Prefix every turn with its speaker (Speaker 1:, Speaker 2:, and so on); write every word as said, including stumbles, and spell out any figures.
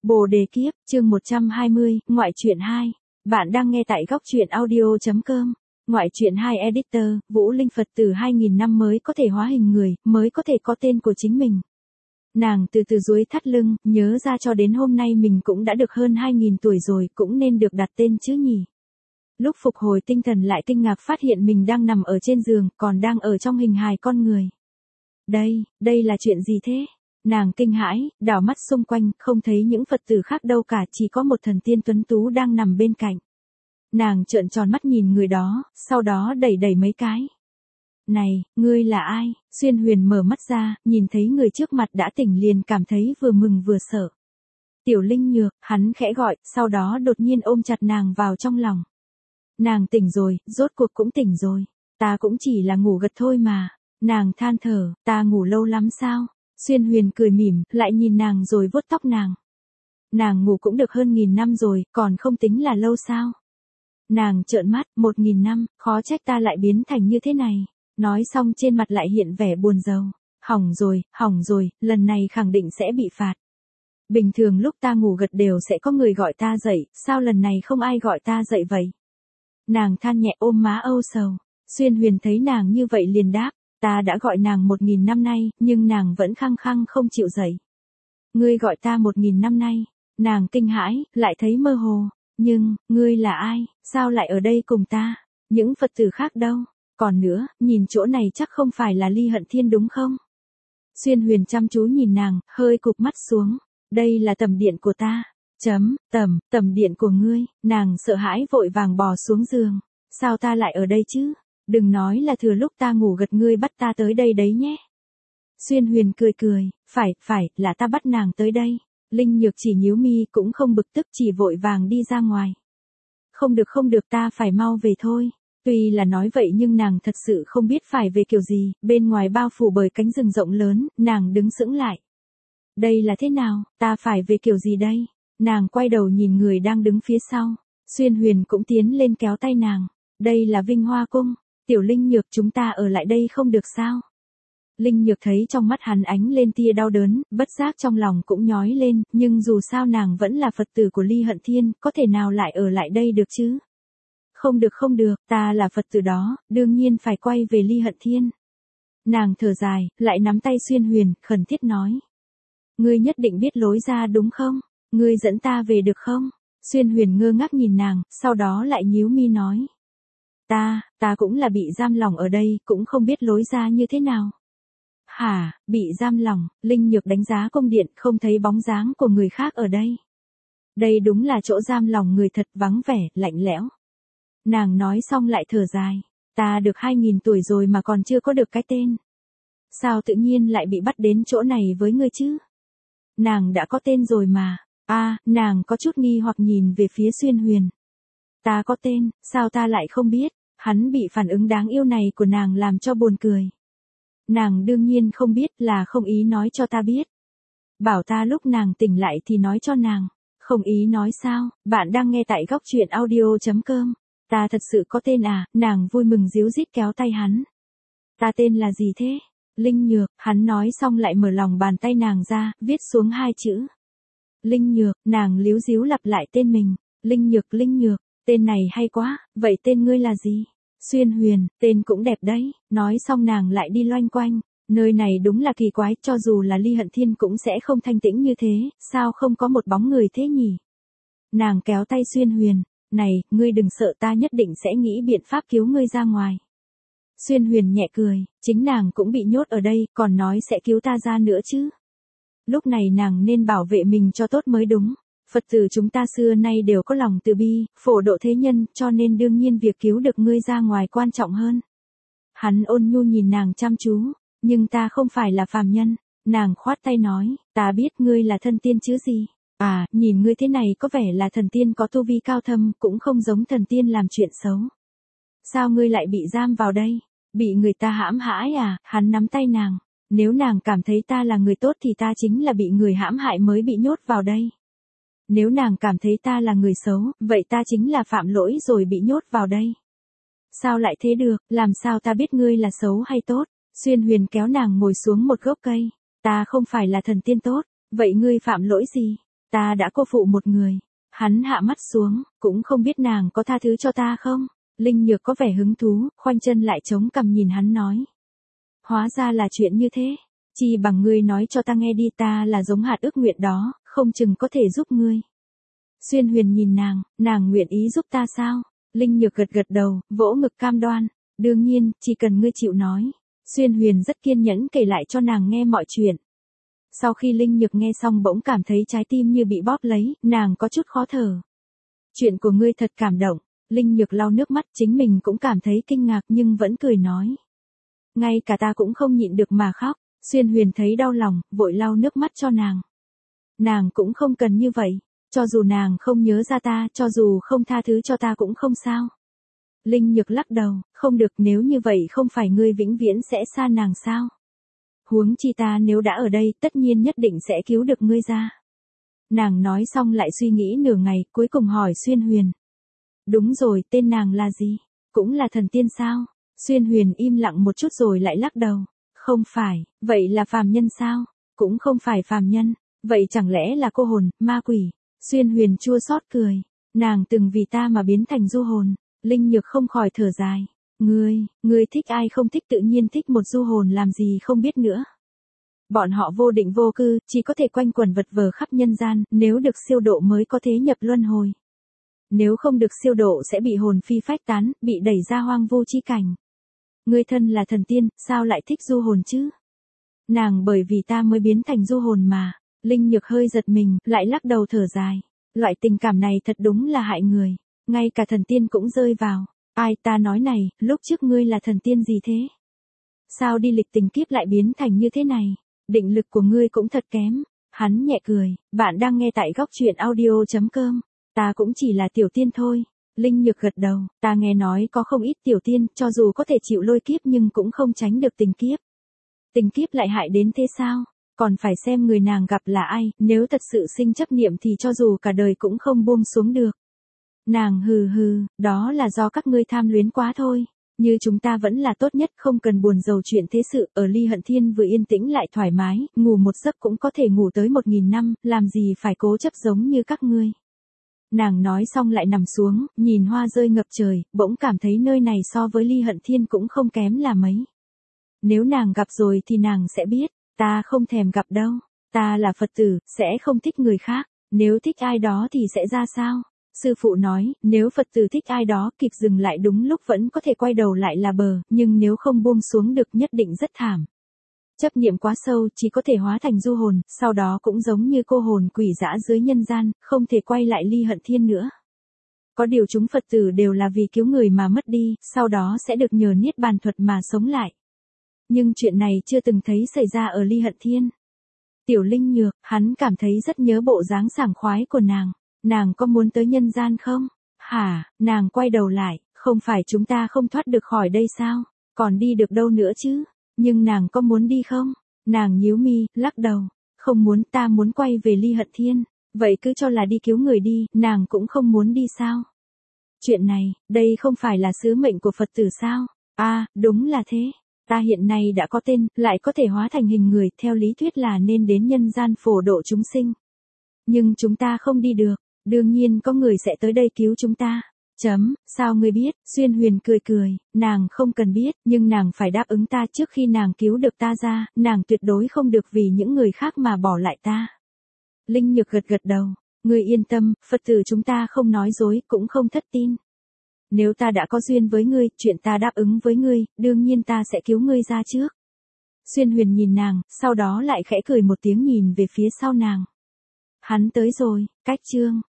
Speaker 1: Bồ đề kiếp, chương một trăm hai mươi, ngoại truyện hai. Bạn đang nghe tại góc truyện audio chấm com. Ngoại truyện hai Editor, Vũ Linh Phật tử hai nghìn năm mới có thể hóa hình người, mới có thể có tên của chính mình. Nàng từ từ duỗi thắt lưng, nhớ ra cho đến hôm nay mình cũng đã được hơn hai nghìn tuổi rồi, cũng nên được đặt tên chứ nhỉ. Lúc phục hồi tinh thần lại kinh ngạc phát hiện mình đang nằm ở trên giường, còn đang ở trong hình hài con người. Đây, đây là chuyện gì thế? Nàng kinh hãi, đảo mắt xung quanh, không thấy những Phật tử khác đâu cả, chỉ có một thần tiên tuấn tú đang nằm bên cạnh. Nàng trợn tròn mắt nhìn người đó, sau đó đẩy đẩy mấy cái. Này, ngươi là ai? Xuyên Huyền mở mắt ra, nhìn thấy người trước mặt đã tỉnh liền cảm thấy vừa mừng vừa sợ. Tiểu Linh Nhược, hắn khẽ gọi, sau đó đột nhiên ôm chặt nàng vào trong lòng. Nàng tỉnh rồi, rốt cuộc cũng tỉnh rồi. Ta cũng chỉ là ngủ gật thôi mà. Nàng than thở, ta ngủ lâu lắm sao? Xuyên Huyền cười mỉm, lại nhìn nàng rồi vuốt tóc nàng. Nàng ngủ cũng được hơn nghìn năm rồi, còn không tính là lâu sao? Nàng trợn mắt, một nghìn năm, khó trách ta lại biến thành như thế này. Nói xong trên mặt lại hiện vẻ buồn rầu. Hỏng rồi, hỏng rồi, lần này khẳng định sẽ bị phạt. Bình thường lúc ta ngủ gật đều sẽ có người gọi ta dậy, sao lần này không ai gọi ta dậy vậy? Nàng than nhẹ ôm má âu sầu. Xuyên Huyền thấy nàng như vậy liền đáp. Ta đã gọi nàng một nghìn năm nay, nhưng nàng vẫn khăng khăng không chịu dậy. Ngươi gọi ta một nghìn năm nay, nàng kinh hãi, lại thấy mơ hồ. Nhưng, ngươi là ai, sao lại ở đây cùng ta? Những Phật tử khác đâu? Còn nữa, nhìn chỗ này chắc không phải là Ly Hận Thiên đúng không? Xuyên Huyền chăm chú nhìn nàng, hơi cụp mắt xuống. Đây là tầm điện của ta. Chấm, tầm, tầm điện của ngươi. Nàng sợ hãi vội vàng bò xuống giường. Sao ta lại ở đây chứ? Đừng nói là thừa lúc ta ngủ gật ngươi bắt ta tới đây đấy nhé. Xuyên Huyền cười cười, phải, phải, là ta bắt nàng tới đây. Linh Nhược chỉ nhíu mi cũng không bực tức, chỉ vội vàng đi ra ngoài. Không được không được, ta phải mau về thôi. Tuy là nói vậy nhưng nàng thật sự không biết phải về kiểu gì, bên ngoài bao phủ bởi cánh rừng rộng lớn, nàng đứng sững lại. Đây là thế nào, ta phải về kiểu gì đây? Nàng quay đầu nhìn người đang đứng phía sau. Xuyên Huyền cũng tiến lên kéo tay nàng. Đây là Vinh Hoa Cung. Tiểu Linh Nhược, chúng ta ở lại đây không được sao? Linh Nhược thấy trong mắt hắn ánh lên tia đau đớn, bất giác trong lòng cũng nhói lên, nhưng dù sao nàng vẫn là Phật tử của Ly Hận Thiên, có thể nào lại ở lại đây được chứ? Không được không được, ta là Phật tử đó, đương nhiên phải quay về Ly Hận Thiên. Nàng thở dài, lại nắm tay Xuyên Huyền, khẩn thiết nói. Ngươi nhất định biết lối ra đúng không? Ngươi dẫn ta về được không? Xuyên Huyền ngơ ngác nhìn nàng, sau đó lại nhíu mi nói. Ta, ta cũng là bị giam lỏng ở đây, cũng không biết lối ra như thế nào. Hả, bị giam lỏng? Linh Nhược đánh giá cung điện, không thấy bóng dáng của người khác ở đây. Đây đúng là chỗ giam lỏng người thật, vắng vẻ, lạnh lẽo. Nàng nói xong lại thở dài. Ta được hai nghìn tuổi rồi mà còn chưa có được cái tên. Sao tự nhiên lại bị bắt đến chỗ này với ngươi chứ? Nàng đã có tên rồi mà. A, à, nàng có chút nghi hoặc nhìn về phía Xuyên Huyền. Ta có tên, sao ta lại không biết? Hắn bị phản ứng đáng yêu này của nàng làm cho buồn cười. Nàng đương nhiên không biết, là không ý nói cho ta biết. Bảo ta lúc nàng tỉnh lại thì nói cho nàng. Không ý nói sao? Bạn đang nghe tại góc truyện audio chấm com. Ta thật sự có tên à? Nàng vui mừng díu dít kéo tay hắn. Ta tên là gì thế? Linh Nhược. Hắn nói xong lại mở lòng bàn tay nàng ra, viết xuống hai chữ. Linh Nhược. Nàng líu díu lặp lại tên mình. Linh Nhược, Linh Nhược. Tên này hay quá, vậy tên ngươi là gì? Xuyên Huyền, tên cũng đẹp đấy. Nói xong nàng lại đi loanh quanh. Nơi này đúng là kỳ quái, cho dù là Ly Hận Thiên cũng sẽ không thanh tĩnh như thế, sao không có một bóng người thế nhỉ? Nàng kéo tay Xuyên Huyền. Này, ngươi đừng sợ, ta nhất định sẽ nghĩ biện pháp cứu ngươi ra ngoài. Xuyên Huyền nhẹ cười, chính nàng cũng bị nhốt ở đây, còn nói sẽ cứu ta ra nữa chứ. Lúc này nàng nên bảo vệ mình cho tốt mới đúng. Phật tử chúng ta xưa nay đều có lòng từ bi, phổ độ thế nhân, cho nên đương nhiên việc cứu được ngươi ra ngoài quan trọng hơn. Hắn ôn nhu nhìn nàng chăm chú, nhưng ta không phải là phàm nhân. Nàng khoát tay nói, ta biết ngươi là thần tiên chứ gì. À, nhìn ngươi thế này có vẻ là thần tiên có tu vi cao thâm, cũng không giống thần tiên làm chuyện xấu. Sao ngươi lại bị giam vào đây? Bị người ta hãm hại à? Hắn nắm tay nàng. Nếu nàng cảm thấy ta là người tốt thì ta chính là bị người hãm hại mới bị nhốt vào đây. Nếu nàng cảm thấy ta là người xấu, vậy ta chính là phạm lỗi rồi bị nhốt vào đây. Sao lại thế được, làm sao ta biết ngươi là xấu hay tốt? Xuyên Huyền kéo nàng ngồi xuống một gốc cây. Ta không phải là thần tiên tốt, vậy ngươi phạm lỗi gì? ta đã cô phụ một người. Hắn hạ mắt xuống, cũng không biết nàng có tha thứ cho ta không? Linh Nhược có vẻ hứng thú, khoanh chân lại chống cằm nhìn hắn nói. Hóa ra là chuyện như thế. Chi bằng ngươi nói cho ta nghe đi, ta là giống hạt ước nguyện đó, không chừng có thể giúp ngươi. Xuyên Huyền nhìn nàng, nàng nguyện ý giúp ta sao? Linh Nhược gật gật đầu, vỗ ngực cam đoan. Đương nhiên, chỉ cần ngươi chịu nói. Xuyên Huyền rất kiên nhẫn kể lại cho nàng nghe mọi chuyện. Sau khi Linh Nhược nghe xong bỗng cảm thấy trái tim như bị bóp lấy, nàng có chút khó thở. Chuyện của ngươi thật cảm động. Linh Nhược lau nước mắt, chính mình cũng cảm thấy kinh ngạc nhưng vẫn cười nói. Ngay cả ta cũng không nhịn được mà khóc. Xuyên Huyền thấy đau lòng, vội lau nước mắt cho nàng. Nàng cũng không cần như vậy. Cho dù nàng không nhớ ra ta, cho dù không tha thứ cho ta cũng không sao. Linh Nhược lắc đầu, không được, nếu như vậy không phải ngươi vĩnh viễn sẽ xa nàng sao? Huống chi ta nếu đã ở đây, tất nhiên nhất định sẽ cứu được ngươi ra. Nàng nói xong lại suy nghĩ nửa ngày, cuối cùng hỏi Xuyên Huyền. Đúng rồi, tên nàng là gì? Cũng là thần tiên sao? Xuyên Huyền im lặng một chút rồi lại lắc đầu. Không phải, vậy là phàm nhân sao? Cũng không phải phàm nhân, vậy chẳng lẽ là cô hồn, ma quỷ? Xuyên Huyền chua xót cười. Nàng từng vì ta mà biến thành du hồn. Linh Nhược không khỏi thở dài. Ngươi, ngươi thích ai không thích, tự nhiên thích một du hồn làm gì không biết nữa. Bọn họ vô định vô cư, chỉ có thể quanh quẩn vật vờ khắp nhân gian, nếu được siêu độ mới có thể nhập luân hồi. Nếu không được siêu độ sẽ bị hồn phi phách tán, bị đẩy ra hoang vu chi cảnh. Ngươi thân là thần tiên, sao lại thích du hồn chứ? Nàng bởi vì ta mới biến thành du hồn mà. Linh Nhược hơi giật mình, lại lắc đầu thở dài. Loại tình cảm này thật đúng là hại người. Ngay cả thần tiên cũng rơi vào. Ai, ta nói này, lúc trước ngươi là thần tiên gì thế? Sao đi lịch tình kiếp lại biến thành như thế này? Định lực của ngươi cũng thật kém. Hắn nhẹ cười, bạn đang nghe tại góc truyện audio chấm com. Ta cũng chỉ là tiểu tiên thôi. Linh Nhược gật đầu, ta nghe nói có không ít tiểu tiên, cho dù có thể chịu lôi kiếp nhưng cũng không tránh được tình kiếp. Tình kiếp lại hại đến thế sao? Còn phải xem người nàng gặp là ai, nếu thật sự sinh chấp niệm thì cho dù cả đời cũng không buông xuống được. Nàng hừ hừ, đó là do các ngươi tham luyến quá thôi. Như chúng ta vẫn là tốt nhất, không cần buồn rầu chuyện thế sự, ở Ly Hận Thiên vừa yên tĩnh lại thoải mái, ngủ một giấc cũng có thể ngủ tới một nghìn năm, làm gì phải cố chấp giống như các ngươi. Nàng nói xong lại nằm xuống, nhìn hoa rơi ngập trời, bỗng cảm thấy nơi này so với Ly Hận Thiên cũng không kém là mấy. Nếu nàng gặp rồi thì nàng sẽ biết, ta không thèm gặp đâu, ta là Phật tử, sẽ không thích người khác, nếu thích ai đó thì sẽ ra sao? Sư phụ nói, nếu Phật tử thích ai đó, kịp dừng lại đúng lúc vẫn có thể quay đầu lại là bờ, nhưng nếu không buông xuống được nhất định rất thảm. Chấp niệm quá sâu, chỉ có thể hóa thành du hồn, sau đó cũng giống như cô hồn quỷ dã dưới nhân gian, không thể quay lại Ly Hận Thiên nữa. Có điều chúng Phật tử đều là vì cứu người mà mất đi, sau đó sẽ được nhờ niết bàn thuật mà sống lại. Nhưng chuyện này chưa từng thấy xảy ra ở Ly Hận Thiên. Tiểu Linh Nhược, hắn cảm thấy rất nhớ bộ dáng sảng khoái của nàng. Nàng có muốn tới nhân gian không? Hả, nàng quay đầu lại, không phải chúng ta không thoát được khỏi đây sao? Còn đi được đâu nữa chứ? Nhưng nàng có muốn đi không? Nàng nhíu mi, lắc đầu. Không muốn, ta muốn quay về Ly Hận Thiên. Vậy cứ cho là đi cứu người đi, nàng cũng không muốn đi sao? Chuyện này, đây không phải là sứ mệnh của Phật tử sao? À, đúng là thế. Ta hiện nay đã có tên, lại có thể hóa thành hình người, theo lý thuyết là nên đến nhân gian phổ độ chúng sinh. Nhưng chúng ta không đi được, đương nhiên có người sẽ tới đây cứu chúng ta. Chấm, sao ngươi biết? Xuyên Huyền cười cười, nàng không cần biết, nhưng nàng phải đáp ứng ta trước khi nàng cứu được ta ra, nàng tuyệt đối không được vì những người khác mà bỏ lại ta. Linh Nhược gật gật đầu, ngươi yên tâm, Phật tử chúng ta không nói dối, cũng không thất tin. Nếu ta đã có duyên với ngươi, chuyện ta đáp ứng với ngươi, đương nhiên ta sẽ cứu ngươi ra trước. Xuyên Huyền nhìn nàng, sau đó lại khẽ cười một tiếng nhìn về phía sau nàng. Hắn tới rồi, cách chương.